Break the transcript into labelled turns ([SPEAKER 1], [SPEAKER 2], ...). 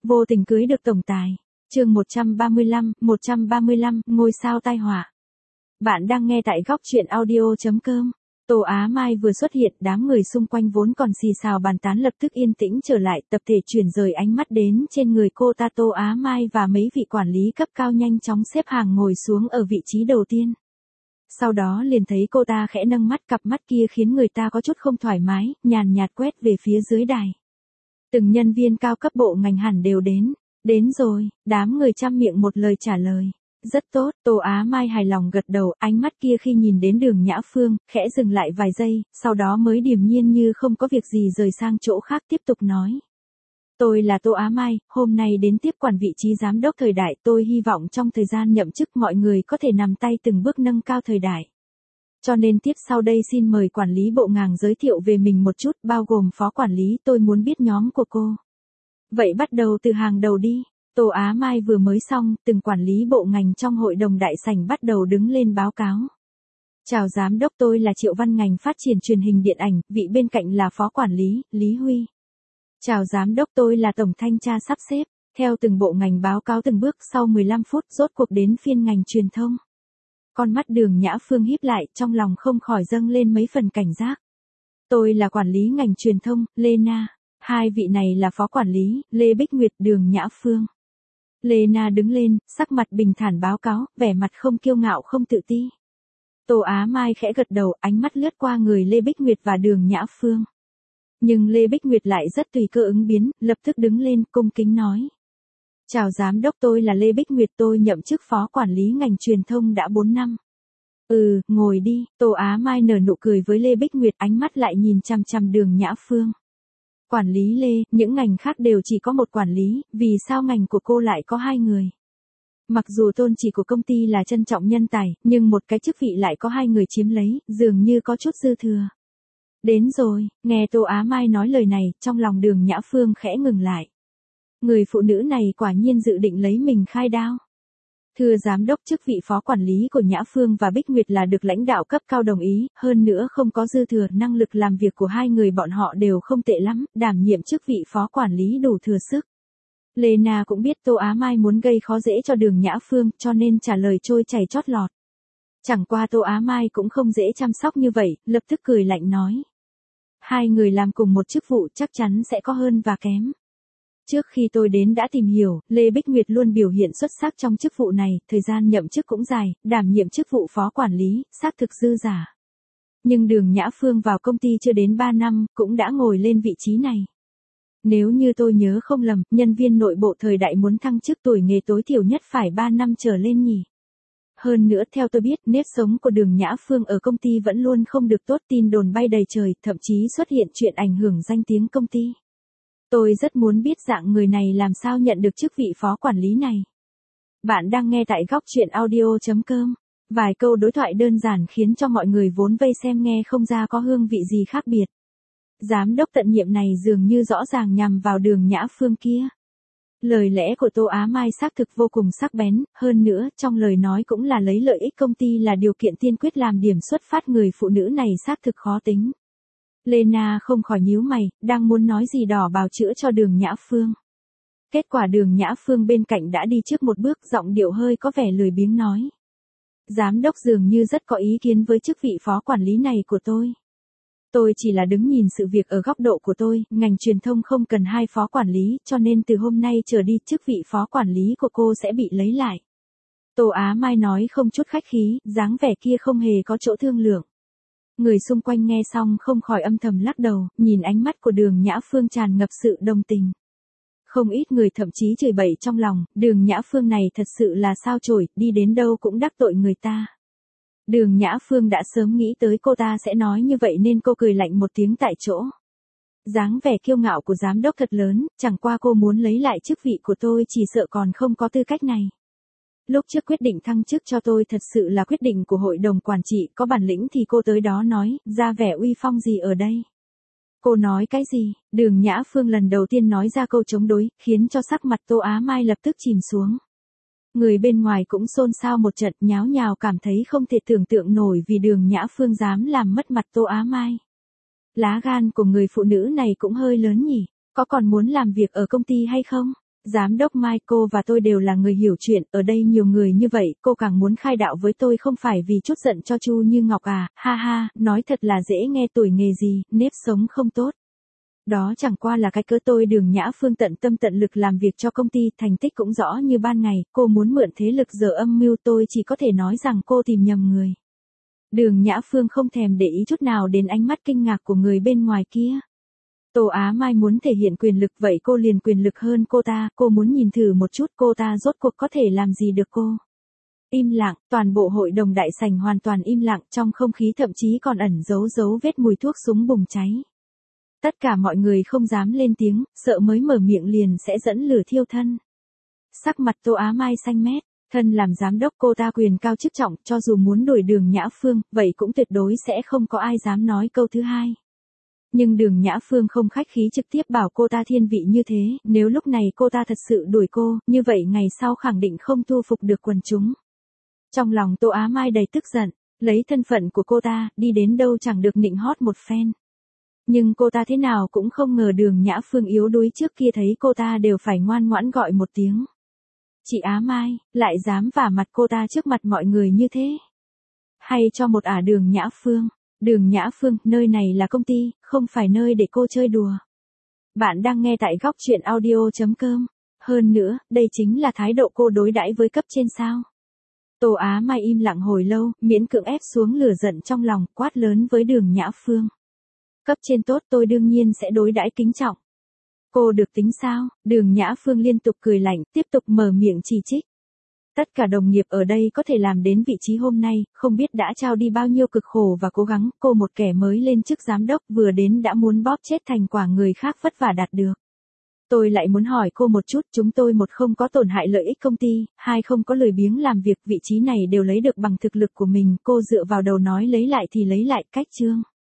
[SPEAKER 1] Vô tình cưới được tổng tài. Chương 135, ngôi sao tai họa. Bạn đang nghe tại góc truyện audio.com. Tô Á Mai vừa xuất hiện, đám người xung quanh vốn còn xì xào bàn tán lập tức yên tĩnh trở lại, tập thể chuyển rời ánh mắt đến trên người cô ta. Tô Á Mai và mấy vị quản lý cấp cao nhanh chóng xếp hàng ngồi xuống ở vị trí đầu tiên. Sau đó liền thấy cô ta khẽ nâng mắt, cặp mắt kia khiến người ta có chút không thoải mái, nhàn nhạt quét về phía dưới đài. Từng nhân viên cao cấp bộ ngành hẳn đều đến. Đến rồi, đám người chăm miệng một lời trả lời. Rất tốt, Tô Á Mai hài lòng gật đầu, ánh mắt kia khi nhìn đến Đường Nhã Phương, khẽ dừng lại vài giây, sau đó mới điềm nhiên như không có việc gì rời sang chỗ khác tiếp tục nói. Tôi là Tô Á Mai, hôm nay đến tiếp quản vị trí giám đốc Thời Đại, tôi hy vọng trong thời gian nhậm chức mọi người có thể nắm tay từng bước nâng cao Thời Đại. Cho nên tiếp sau đây xin mời quản lý bộ ngành giới thiệu về mình một chút, bao gồm phó quản lý, tôi muốn biết nhóm của cô. Vậy bắt đầu từ hàng đầu đi. Tô Á Mai vừa mới xong, từng quản lý bộ ngành trong hội đồng đại sảnh bắt đầu đứng lên báo cáo. Chào giám đốc, tôi là Triệu Văn Ngành phát triển truyền hình điện ảnh, vị bên cạnh là phó quản lý, Lý Huy. Chào giám đốc, tôi là tổng thanh tra sắp xếp. Theo từng bộ ngành báo cáo từng bước, sau 15 phút rốt cuộc đến phiên ngành truyền thông. Con mắt Đường Nhã Phương híp lại, trong lòng không khỏi dâng lên mấy phần cảnh giác. Tôi là quản lý ngành truyền thông, Lê Na. Hai vị này là phó quản lý, Lê Bích Nguyệt, Đường Nhã Phương. Lê Na đứng lên, sắc mặt bình thản báo cáo, vẻ mặt không kiêu ngạo không tự ti. Tô Á Mai khẽ gật đầu, ánh mắt lướt qua người Lê Bích Nguyệt và Đường Nhã Phương. Nhưng Lê Bích Nguyệt lại rất tùy cơ ứng biến, lập tức đứng lên, cung kính nói. Chào giám đốc, tôi là Lê Bích Nguyệt, tôi nhậm chức phó quản lý ngành truyền thông đã 4 năm. Ngồi đi, Tô Á Mai nở nụ cười với Lê Bích Nguyệt, ánh mắt lại nhìn chằm chằm Đường Nhã Phương. Quản lý Lê, những ngành khác đều chỉ có một quản lý, vì sao ngành của cô lại có 2 người? Mặc dù tôn chỉ của công ty là trân trọng nhân tài, nhưng một cái chức vị lại có 2 người chiếm lấy, dường như có chút dư thừa. Đến rồi, nghe Tô Á Mai nói lời này, trong lòng Đường Nhã Phương khẽ ngừng lại. Người phụ nữ này quả nhiên dự định lấy mình khai đao. Thưa giám đốc, chức vị phó quản lý của Nhã Phương và Bích Nguyệt là được lãnh đạo cấp cao đồng ý, hơn nữa không có dư thừa, năng lực làm việc của hai người bọn họ đều không tệ lắm, đảm nhiệm chức vị phó quản lý đủ thừa sức. Lê Na cũng biết Tô Á Mai muốn gây khó dễ cho Đường Nhã Phương, cho nên trả lời trôi chảy chót lọt. Chẳng qua Tô Á Mai cũng không dễ chăm sóc như vậy, lập tức cười lạnh nói. 2 người làm cùng một chức vụ chắc chắn sẽ có hơn và kém. Trước khi tôi đến đã tìm hiểu, Lê Bích Nguyệt luôn biểu hiện xuất sắc trong chức vụ này, thời gian nhậm chức cũng dài, đảm nhiệm chức vụ phó quản lý, xác thực dư giả. Nhưng Đường Nhã Phương vào công ty chưa đến 3 năm, cũng đã ngồi lên vị trí này. Nếu như tôi nhớ không lầm, nhân viên nội bộ Thời Đại muốn thăng chức tuổi nghề tối thiểu nhất phải 3 năm trở lên nhỉ. Hơn nữa theo tôi biết, nếp sống của Đường Nhã Phương ở công ty vẫn luôn không được tốt, tin đồn bay đầy trời, thậm chí xuất hiện chuyện ảnh hưởng danh tiếng công ty. Tôi rất muốn biết dạng người này làm sao nhận được chức vị phó quản lý này. Bạn đang nghe tại góc truyện audio.com. Vài câu đối thoại đơn giản khiến cho mọi người vốn vây xem nghe không ra có hương vị gì khác biệt. Giám đốc tận nhiệm này dường như rõ ràng nhằm vào Đường Nhã Phương kia. Lời lẽ của Tô Á Mai xác thực vô cùng sắc bén, hơn nữa trong lời nói cũng là lấy lợi ích công ty là điều kiện tiên quyết làm điểm xuất phát, người phụ nữ này xác thực khó tính. Lê Na không khỏi nhíu mày, đang muốn nói gì đỏ bào chữa cho Đường Nhã Phương. Kết quả Đường Nhã Phương bên cạnh đã đi trước một bước, giọng điệu hơi có vẻ lười biếng nói. Giám đốc dường như rất có ý kiến với chức vị phó quản lý này của tôi. Tôi chỉ là đứng nhìn sự việc ở góc độ của tôi, ngành truyền thông không cần 2 phó quản lý, cho nên từ hôm nay trở đi chức vị phó quản lý của cô sẽ bị lấy lại. Tô Á Mai nói không chút khách khí, dáng vẻ kia không hề có chỗ thương lượng. Người xung quanh nghe xong không khỏi âm thầm lắc đầu, nhìn ánh mắt của Đường Nhã Phương tràn ngập sự đồng tình. Không ít người thậm chí chửi bậy trong lòng, Đường Nhã Phương này thật sự là sao chổi, đi đến đâu cũng đắc tội người ta. Đường Nhã Phương đã sớm nghĩ tới cô ta sẽ nói như vậy nên cô cười lạnh một tiếng tại chỗ. Dáng vẻ kiêu ngạo của giám đốc thật lớn, chẳng qua cô muốn lấy lại chức vị của tôi chỉ sợ còn không có tư cách này. Lúc trước quyết định thăng chức cho tôi thật sự là quyết định của hội đồng quản trị, có bản lĩnh thì cô tới đó nói, ra vẻ uy phong gì ở đây. Cô nói cái gì? Đường Nhã Phương lần đầu tiên nói ra câu chống đối, khiến cho sắc mặt Tô Á Mai lập tức chìm xuống. Người bên ngoài cũng xôn xao một trận, nháo nhào cảm thấy không thể tưởng tượng nổi vì Đường Nhã Phương dám làm mất mặt Tô Á Mai. Lá gan của người phụ nữ này cũng hơi lớn nhỉ, có còn muốn làm việc ở công ty hay không? Giám đốc Mai, cô và tôi đều là người hiểu chuyện, ở đây nhiều người như vậy, cô càng muốn khai đạo với tôi không phải vì chút giận cho Chu Như Ngọc à, ha ha, nói thật là dễ nghe, tuổi nghề gì, nếp sống không tốt. Đó chẳng qua là cái cớ tôi Đường Nhã Phương tận tâm tận lực làm việc cho công ty, thành tích cũng rõ như ban ngày, cô muốn mượn thế lực giờ âm mưu, tôi chỉ có thể nói rằng cô tìm nhầm người. Đường Nhã Phương không thèm để ý chút nào đến ánh mắt kinh ngạc của người bên ngoài kia. Tô Á Mai muốn thể hiện quyền lực vậy cô liền quyền lực hơn cô ta, cô muốn nhìn thử một chút cô ta rốt cuộc có thể làm gì được cô. Im lặng, toàn bộ hội đồng đại sảnh hoàn toàn im lặng, trong không khí thậm chí còn ẩn dấu vết mùi thuốc súng bùng cháy. Tất cả mọi người không dám lên tiếng, sợ mới mở miệng liền sẽ dẫn lửa thiêu thân. Sắc mặt Tô Á Mai xanh mét, thân làm giám đốc cô ta quyền cao chức trọng, cho dù muốn đuổi Đường Nhã Phương, vậy cũng tuyệt đối sẽ không có ai dám nói câu thứ hai. Nhưng Đường Nhã Phương không khách khí trực tiếp bảo cô ta thiên vị như thế, nếu lúc này cô ta thật sự đuổi cô, như vậy ngày sau khẳng định không thu phục được quần chúng. Trong lòng Tô Á Mai đầy tức giận, lấy thân phận của cô ta, đi đến đâu chẳng được nịnh hót một phen. Nhưng cô ta thế nào cũng không ngờ Đường Nhã Phương yếu đuối trước kia thấy cô ta đều phải ngoan ngoãn gọi một tiếng. Chị Á Mai, lại dám vả mặt cô ta trước mặt mọi người như thế. Hay cho một Đường Nhã Phương. Đường Nhã Phương, nơi này là công ty, không phải nơi để cô chơi đùa. Bạn đang nghe tại góc truyện audio.com. Hơn nữa, đây chính là thái độ cô đối đãi với cấp trên sao. Tô Á Mai im lặng hồi lâu, miễn cưỡng ép xuống lửa giận trong lòng, quát lớn với Đường Nhã Phương. Cấp trên tốt tôi đương nhiên sẽ đối đãi kính trọng. Cô được tính sao? Đường Nhã Phương liên tục cười lạnh, tiếp tục mở miệng chỉ trích. Tất cả đồng nghiệp ở đây có thể làm đến vị trí hôm nay, không biết đã trao đi bao nhiêu cực khổ và cố gắng, cô một kẻ mới lên chức giám đốc vừa đến đã muốn bóp chết thành quả người khác vất vả đạt được. Tôi lại muốn hỏi cô một chút, chúng tôi một không có tổn hại lợi ích công ty, hai không có lười biếng làm việc, vị trí này đều lấy được bằng thực lực của mình, cô dựa vào đầu nói lấy lại thì lấy lại, cách chương.